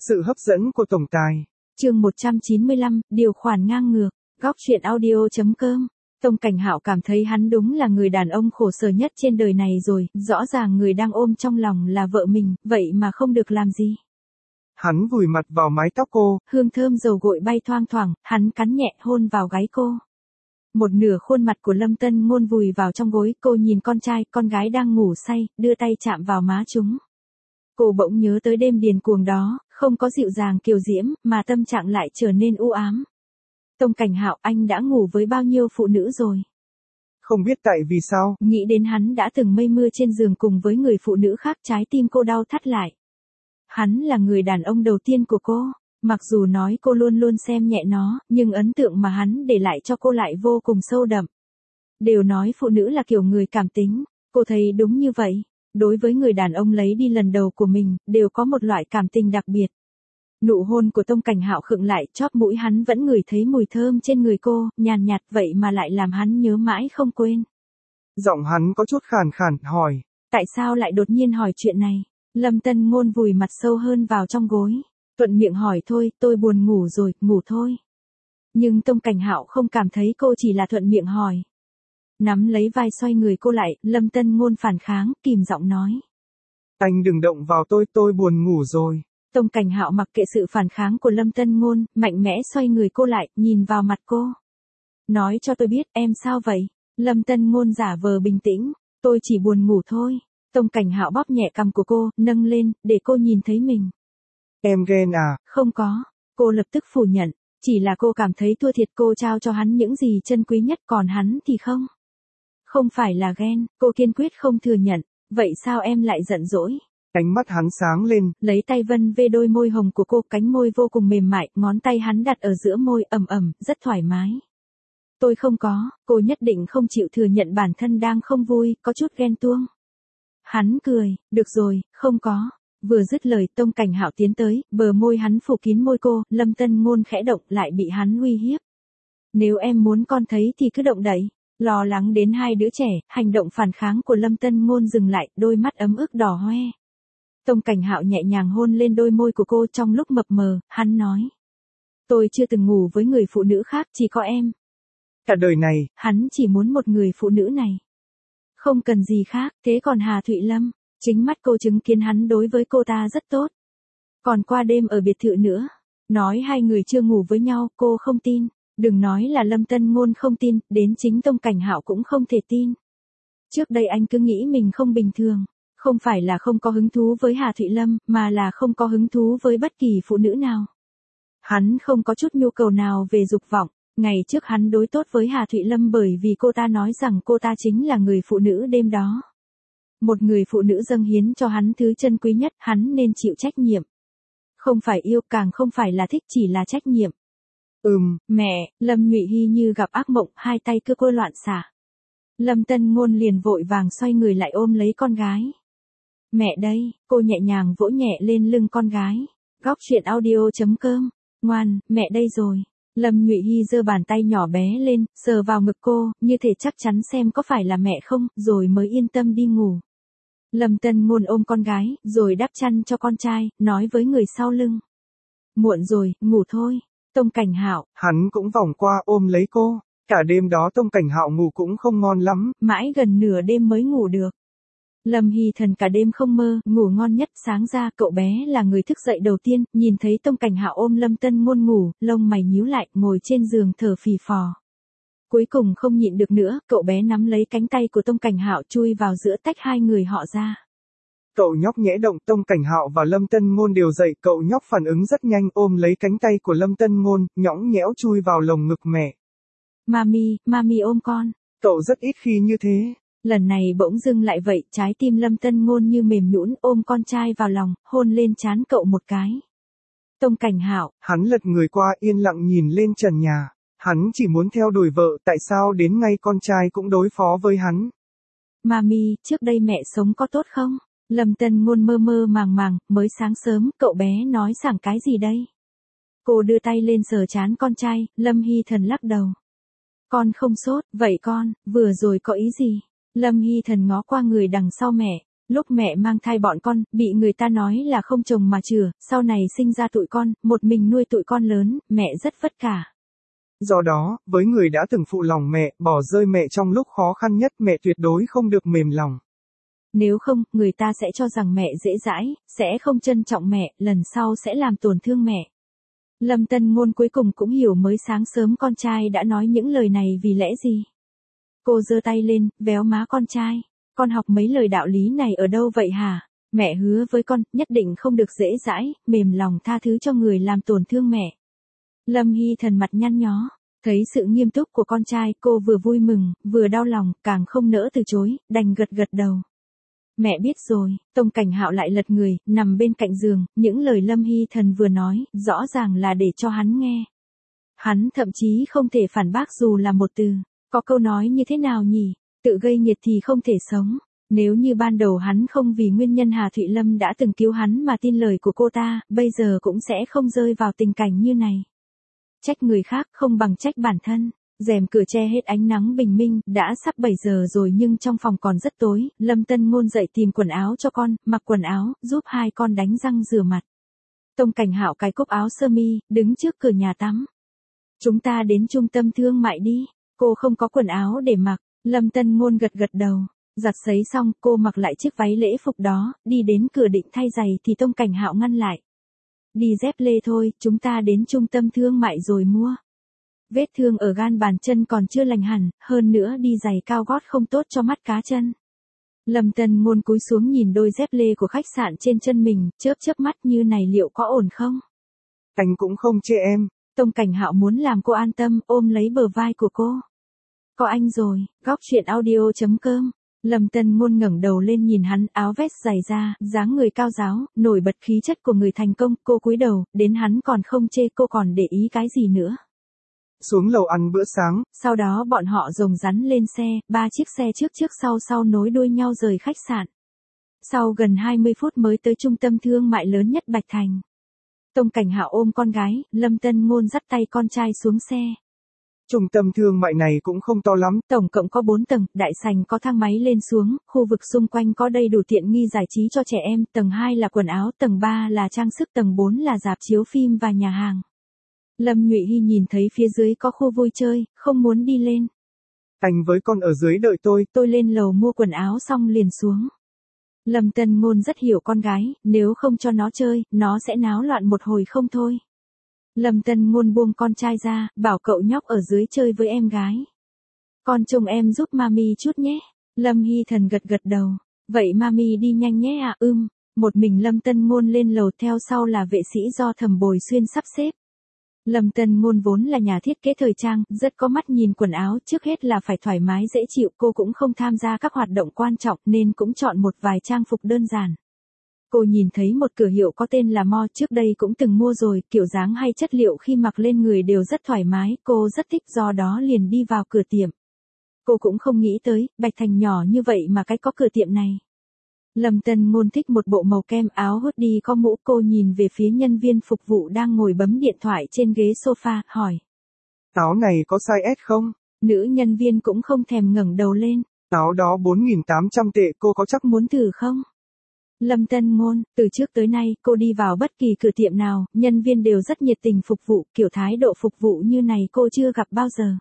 Sự hấp dẫn của tổng tài. Chương 195, điều khoản ngang ngược. Góc truyện audio.com. Tông Cảnh Hạo cảm thấy hắn đúng là người đàn ông khổ sở nhất trên đời này rồi, rõ ràng người đang ôm trong lòng là vợ mình, vậy mà không được làm gì. Hắn vùi mặt vào mái tóc cô. Hương thơm dầu gội bay thoang thoảng, hắn cắn nhẹ hôn vào gáy cô. Một nửa khuôn mặt của Lâm Tân Ngôn vùi vào trong gối, cô nhìn con trai, con gái đang ngủ say, đưa tay chạm vào má chúng. Cô bỗng nhớ tới đêm điên cuồng đó, không có dịu dàng kiều diễm, mà tâm trạng lại trở nên u ám. Tông Cảnh Hạo, anh đã ngủ với bao nhiêu phụ nữ rồi? Không biết tại vì sao. Nghĩ đến hắn đã từng mây mưa trên giường cùng với người phụ nữ khác, trái tim cô đau thắt lại. Hắn là người đàn ông đầu tiên của cô. Mặc dù nói cô luôn luôn xem nhẹ nó, nhưng ấn tượng mà hắn để lại cho cô lại vô cùng sâu đậm. Đều nói phụ nữ là kiểu người cảm tính, cô thấy đúng như vậy. Đối với người đàn ông lấy đi lần đầu của mình, đều có một loại cảm tình đặc biệt. Nụ hôn của Tông Cảnh Hạo khựng lại, chóp mũi hắn vẫn ngửi thấy mùi thơm trên người cô, nhàn nhạt vậy mà lại làm hắn nhớ mãi không quên. Giọng hắn có chút khàn khàn, hỏi. Tại sao lại đột nhiên hỏi chuyện này? Lâm Tân Ngôn vùi mặt sâu hơn vào trong gối. Thuận miệng hỏi thôi, tôi buồn ngủ rồi, ngủ thôi. Nhưng Tông Cảnh Hạo không cảm thấy cô chỉ là thuận miệng hỏi. Nắm lấy vai xoay người cô lại, Lâm Tân Ngôn phản kháng, kìm giọng nói. Anh đừng động vào tôi buồn ngủ rồi. Tông Cảnh Hạo mặc kệ sự phản kháng của Lâm Tân Ngôn, mạnh mẽ xoay người cô lại, nhìn vào mặt cô. Nói cho tôi biết, em sao vậy? Lâm Tân Ngôn giả vờ bình tĩnh, tôi chỉ buồn ngủ thôi. Tông Cảnh Hạo bóp nhẹ cằm của cô, nâng lên, để cô nhìn thấy mình. Em ghen à? Không có, cô lập tức phủ nhận, chỉ là cô cảm thấy thua thiệt, cô trao cho hắn những gì chân quý nhất, còn hắn thì không. Không phải là ghen, cô kiên quyết không thừa nhận, vậy sao em lại giận dỗi? Ánh mắt hắn sáng lên, lấy tay vân về đôi môi hồng của cô, cánh môi vô cùng mềm mại, ngón tay hắn đặt ở giữa môi, ẩm ẩm, rất thoải mái. Tôi không có, cô nhất định không chịu thừa nhận bản thân đang không vui, có chút ghen tuông. Hắn cười, được rồi, không có. Vừa dứt lời, Tông Cảnh Hạo tiến tới, bờ môi hắn phủ kín môi cô, Lâm Tân Ngôn khẽ động, lại bị hắn uy hiếp. Nếu em muốn con thấy thì cứ động đậy. Lo lắng đến hai đứa trẻ, hành động phản kháng của Lâm Tân Ngôn dừng lại, đôi mắt ấm ức đỏ hoe. Tông Cảnh Hạo nhẹ nhàng hôn lên đôi môi của cô, trong lúc mập mờ, hắn nói. Tôi chưa từng ngủ với người phụ nữ khác, chỉ có em. Cả đời này, hắn chỉ muốn một người phụ nữ này. Không cần gì khác, thế còn Hà Thụy Lâm, chính mắt cô chứng kiến hắn đối với cô ta rất tốt. Còn qua đêm ở biệt thự nữa, nói hai người chưa ngủ với nhau, cô không tin. Đừng nói là Lâm Tân Ngôn không tin, đến chính Tông Cảnh Hạo cũng không thể tin. Trước đây anh cứ nghĩ mình không bình thường, không phải là không có hứng thú với Hà Thụy Lâm, mà là không có hứng thú với bất kỳ phụ nữ nào. Hắn không có chút nhu cầu nào về dục vọng, ngày trước hắn đối tốt với Hà Thụy Lâm bởi vì cô ta nói rằng cô ta chính là người phụ nữ đêm đó. Một người phụ nữ dâng hiến cho hắn thứ chân quý nhất, hắn nên chịu trách nhiệm. Không phải yêu, càng không phải là thích, chỉ là trách nhiệm. Mẹ, Lâm Nhụy Hy như gặp ác mộng, hai tay cứ cô loạn xạ. Lâm Tân Ngôn liền vội vàng xoay người lại ôm lấy con gái. Mẹ đây, cô nhẹ nhàng vỗ nhẹ lên lưng con gái. Góc truyện audio.com. Ngoan, mẹ đây rồi. Lâm Nhụy Hy giơ bàn tay nhỏ bé lên, sờ vào ngực cô, như thể chắc chắn xem có phải là mẹ không, rồi mới yên tâm đi ngủ. Lâm Tân Ngôn ôm con gái, rồi đắp chăn cho con trai, nói với người sau lưng. Muộn rồi, ngủ thôi. Tông Cảnh Hạo. Hắn cũng vòng qua ôm lấy cô. Cả đêm đó Tông Cảnh Hạo ngủ cũng không ngon lắm. Mãi gần nửa đêm mới ngủ được. Lâm Hy Thần cả đêm không mơ, ngủ ngon nhất, sáng ra cậu bé là người thức dậy đầu tiên, nhìn thấy Tông Cảnh Hạo ôm Lâm Tân Ngôn ngủ, lông mày nhíu lại, ngồi trên giường thở phì phò. Cuối cùng không nhịn được nữa, cậu bé nắm lấy cánh tay của Tông Cảnh Hạo chui vào giữa, tách hai người họ ra. Cậu nhóc nhẽ động, Tông Cảnh Hạo và Lâm Tân Ngôn đều dậy, cậu nhóc phản ứng rất nhanh, ôm lấy cánh tay của Lâm Tân Ngôn, nhõng nhẽo chui vào lồng ngực mẹ. Mami ôm con. Cậu rất ít khi như thế. Lần này bỗng dưng lại vậy, trái tim Lâm Tân Ngôn như mềm nhũn, ôm con trai vào lòng, hôn lên trán cậu một cái. Tông Cảnh Hạo. Hắn lật người qua, yên lặng nhìn lên trần nhà. Hắn chỉ muốn theo đuổi vợ, tại sao đến ngay con trai cũng đối phó với hắn. Mami, trước đây mẹ sống có tốt không? Lâm Tân Ngôn mơ mơ màng màng, mới sáng sớm, cậu bé nói sảng cái gì đây? Cô đưa tay lên sờ trán con trai, Lâm Hy Thần lắc đầu. Con không sốt, vậy con, vừa rồi có ý gì? Lâm Hy Thần ngó qua người đằng sau mẹ, Lúc mẹ mang thai bọn con, bị người ta nói là không chồng mà chửa, sau này sinh ra tụi con, một mình nuôi tụi con lớn, mẹ rất vất vả. Do đó, với người đã từng phụ lòng mẹ, bỏ rơi mẹ trong lúc khó khăn nhất, mẹ tuyệt đối không được mềm lòng. Nếu không, người ta sẽ cho rằng mẹ dễ dãi, sẽ không trân trọng mẹ, lần sau sẽ làm tổn thương mẹ. Lâm Tân Ngôn cuối cùng cũng hiểu mới sáng sớm con trai đã nói những lời này vì lẽ gì. Cô giơ tay lên, véo má con trai. Con học mấy lời đạo lý này ở đâu vậy hả? Mẹ hứa với con, nhất định không được dễ dãi, mềm lòng tha thứ cho người làm tổn thương mẹ. Lâm Hy Thần mặt nhăn nhó. Thấy sự nghiêm túc của con trai, cô vừa vui mừng, vừa đau lòng, càng không nỡ từ chối, đành gật gật đầu. Mẹ biết rồi. Tông Cảnh Hạo lại lật người, nằm bên cạnh giường, những lời Lâm Hy Thần vừa nói, rõ ràng là để cho hắn nghe. Hắn thậm chí không thể phản bác dù là một từ. Có câu nói như thế nào nhỉ? Tự gây nghiệt thì không thể sống. Nếu như ban đầu hắn không vì nguyên nhân Hà Thụy Lâm đã từng cứu hắn mà tin lời của cô ta, bây giờ cũng sẽ không rơi vào tình cảnh như này. Trách người khác không bằng trách bản thân. Rèm cửa che hết ánh nắng bình minh, đã sắp 7 giờ rồi nhưng trong phòng còn rất tối, Lâm Tân Ngôn dậy tìm quần áo cho con, mặc quần áo, giúp hai con đánh răng rửa mặt. Tông Cảnh Hạo cài cúc áo sơ mi, đứng trước cửa nhà tắm. Chúng ta đến trung tâm thương mại đi, cô không có quần áo để mặc, Lâm Tân Ngôn gật gật đầu. Giặt sấy xong, cô mặc lại chiếc váy lễ phục đó, đi đến cửa định thay giày thì Tông Cảnh Hạo ngăn lại. Đi dép lê thôi, chúng ta đến trung tâm thương mại rồi mua. Vết thương ở gan bàn chân còn chưa lành hẳn, hơn nữa đi giày cao gót không tốt cho mắt cá chân. Lâm Tân Ngôn cúi xuống nhìn đôi dép lê của khách sạn trên chân mình, chớp chớp mắt như này liệu có ổn không? Anh cũng không chê em. Tông Cảnh Hạo muốn làm cô an tâm, ôm lấy bờ vai của cô. Có anh rồi, góc chuyện audio.com. Lâm Tân Ngôn ngẩng đầu lên nhìn hắn, áo vest dày da, dáng người cao ráo, nổi bật khí chất của người thành công, cô cúi đầu, đến hắn còn không chê, cô còn để ý cái gì nữa. Xuống lầu ăn bữa sáng. Sau đó bọn họ rồng rắn lên xe, 3 chiếc xe trước sau nối đuôi nhau rời khách sạn. Sau gần 20 phút mới tới trung tâm thương mại lớn nhất Bạch Thành. Tông Cảnh Hạo ôm con gái, Lâm Tân Ngôn dắt tay con trai xuống xe. Trung tâm thương mại này cũng không to lắm. Tổng cộng có 4 tầng, đại sảnh có thang máy lên xuống, khu vực xung quanh có đầy đủ tiện nghi giải trí cho trẻ em, tầng 2 là quần áo, tầng 3 là trang sức, tầng 4 là rạp chiếu phim và nhà hàng. Lâm Nhụy Hy nhìn thấy phía dưới có khu vui chơi, không muốn đi lên. Anh với con ở dưới đợi tôi lên lầu mua quần áo xong liền xuống. Lâm Tân Ngôn rất hiểu con gái, nếu không cho nó chơi, nó sẽ náo loạn một hồi không thôi. Lâm Tân Ngôn buông con trai ra, bảo cậu nhóc ở dưới chơi với em gái. Con trông em giúp mami chút nhé. Lâm Hy Thần gật gật đầu. Vậy mami đi nhanh nhé ạ. Một mình Lâm Tân Ngôn lên lầu, theo sau là vệ sĩ do Thẩm Bồi Xuyên sắp xếp. Lâm Tân Ngôn vốn là nhà thiết kế thời trang, rất có mắt nhìn quần áo, trước hết là phải thoải mái dễ chịu, cô cũng không tham gia các hoạt động quan trọng nên cũng chọn một vài trang phục đơn giản. Cô nhìn thấy một cửa hiệu có tên là Mo, trước đây cũng từng mua rồi, kiểu dáng hay chất liệu khi mặc lên người đều rất thoải mái, cô rất thích, do đó liền đi vào cửa tiệm. Cô cũng không nghĩ tới, Bạch Thành nhỏ như vậy mà cái có cửa tiệm này. Lâm Tân Ngôn thích một bộ màu kem, áo hoodie có mũ, cô nhìn về phía nhân viên phục vụ đang ngồi bấm điện thoại trên ghế sofa, hỏi. Áo này có size S không? Nữ nhân viên cũng không thèm ngẩng đầu lên. Áo đó 4.800 tệ, cô có chắc muốn thử không? Lâm Tân Ngôn, từ trước tới nay, cô đi vào bất kỳ cửa tiệm nào, nhân viên đều rất nhiệt tình phục vụ, kiểu thái độ phục vụ như này cô chưa gặp bao giờ.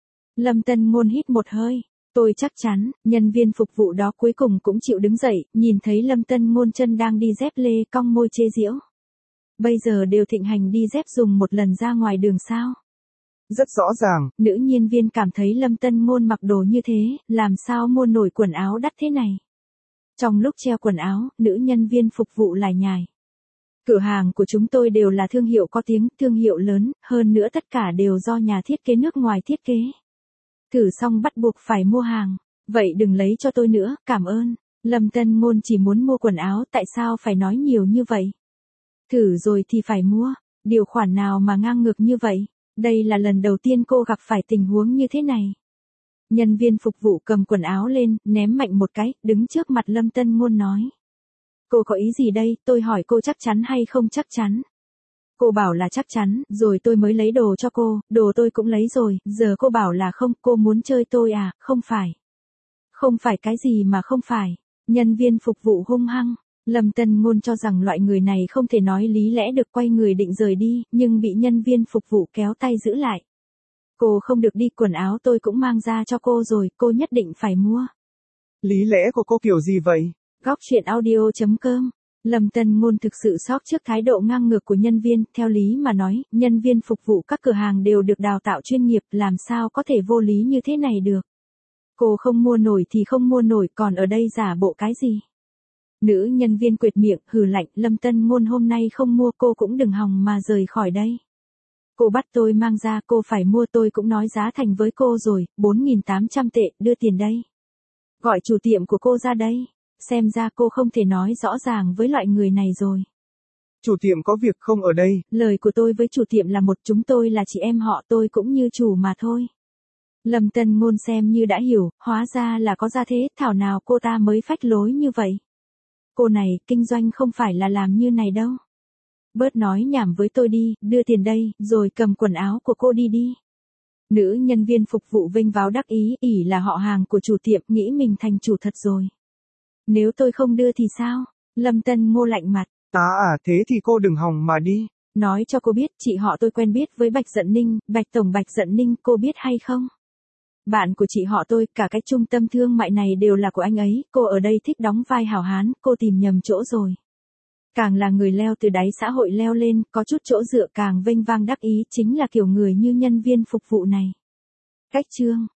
Lâm Tân Ngôn hít một hơi. Tôi chắc chắn, nhân viên phục vụ đó cuối cùng cũng chịu đứng dậy, nhìn thấy Lâm Tân Ngôn chân đang đi dép lê, cong môi chế giễu. Bây giờ đều thịnh hành đi dép dùng một lần ra ngoài đường sao? Rất rõ ràng. Nữ nhân viên cảm thấy Lâm Tân Ngôn mặc đồ như thế, làm sao mua nổi quần áo đắt thế này? Trong lúc treo quần áo, nữ nhân viên phục vụ lải nhải. Cửa hàng của chúng tôi đều là thương hiệu có tiếng, thương hiệu lớn, hơn nữa tất cả đều do nhà thiết kế nước ngoài thiết kế. Thử xong bắt buộc phải mua hàng. Vậy đừng lấy cho tôi nữa, cảm ơn. Lâm Tân Ngôn chỉ muốn mua quần áo, tại sao phải nói nhiều như vậy? Thử rồi thì phải mua. Điều khoản nào mà ngang ngược như vậy? Đây là lần đầu tiên cô gặp phải tình huống như thế này. Nhân viên phục vụ cầm quần áo lên, ném mạnh một cái, đứng trước mặt Lâm Tân Ngôn nói. Cô có ý gì đây, tôi hỏi cô chắc chắn hay không chắc chắn? Cô bảo là chắc chắn, rồi tôi mới lấy đồ cho cô, đồ tôi cũng lấy rồi, giờ cô bảo là không, cô muốn chơi tôi à, không phải. Không phải cái gì mà không phải. Nhân viên phục vụ hung hăng. Lâm Tân Ngôn cho rằng loại người này không thể nói lý lẽ được, quay người định rời đi, nhưng bị nhân viên phục vụ kéo tay giữ lại. Cô không được đi, quần áo tôi cũng mang ra cho cô rồi, cô nhất định phải mua. Lý lẽ của cô kiểu gì vậy? Góc chuyện audio.com. Lâm Tân Ngôn thực sự sốc trước thái độ ngang ngược của nhân viên, theo lý mà nói, nhân viên phục vụ các cửa hàng đều được đào tạo chuyên nghiệp, làm sao có thể vô lý như thế này được. Cô không mua nổi thì không mua nổi, còn ở đây giả bộ cái gì? Nữ nhân viên quệt miệng, hừ lạnh, Lâm Tân Ngôn hôm nay không mua cô cũng đừng hòng mà rời khỏi đây. Cô bắt tôi mang ra, cô phải mua, tôi cũng nói giá thành với cô rồi, 4.800 tệ, đưa tiền đây. Gọi chủ tiệm của cô ra đây. Xem ra cô không thể nói rõ ràng với loại người này rồi. Chủ tiệm có việc không ở đây. Lời của tôi với chủ tiệm là một, chúng tôi là chị em họ, tôi cũng như chủ mà thôi. Lâm Tân Ngôn xem như đã hiểu, hóa ra là có gia thế, thảo nào cô ta mới phách lối như vậy. Cô này, kinh doanh không phải là làm như này đâu. Bớt nói nhảm với tôi đi, đưa tiền đây, rồi cầm quần áo của cô đi đi. Nữ nhân viên phục vụ vênh váo đắc ý, ỷ là họ hàng của chủ tiệm, nghĩ mình thành chủ thật rồi. Nếu tôi không đưa thì sao? Lâm Tân Ngôn lạnh mặt. Thế thì cô đừng hòng mà đi. Nói cho cô biết, chị họ tôi quen biết với Bạch Dận Ninh, Bạch Tổng Bạch Dận Ninh, cô biết hay không? Bạn của chị họ tôi, cả cái trung tâm thương mại này đều là của anh ấy, cô ở đây thích đóng vai hảo hán, cô tìm nhầm chỗ rồi. Càng là người leo từ đáy xã hội leo lên, có chút chỗ dựa càng vênh vang đắc ý, chính là kiểu người như nhân viên phục vụ này. Cách chương.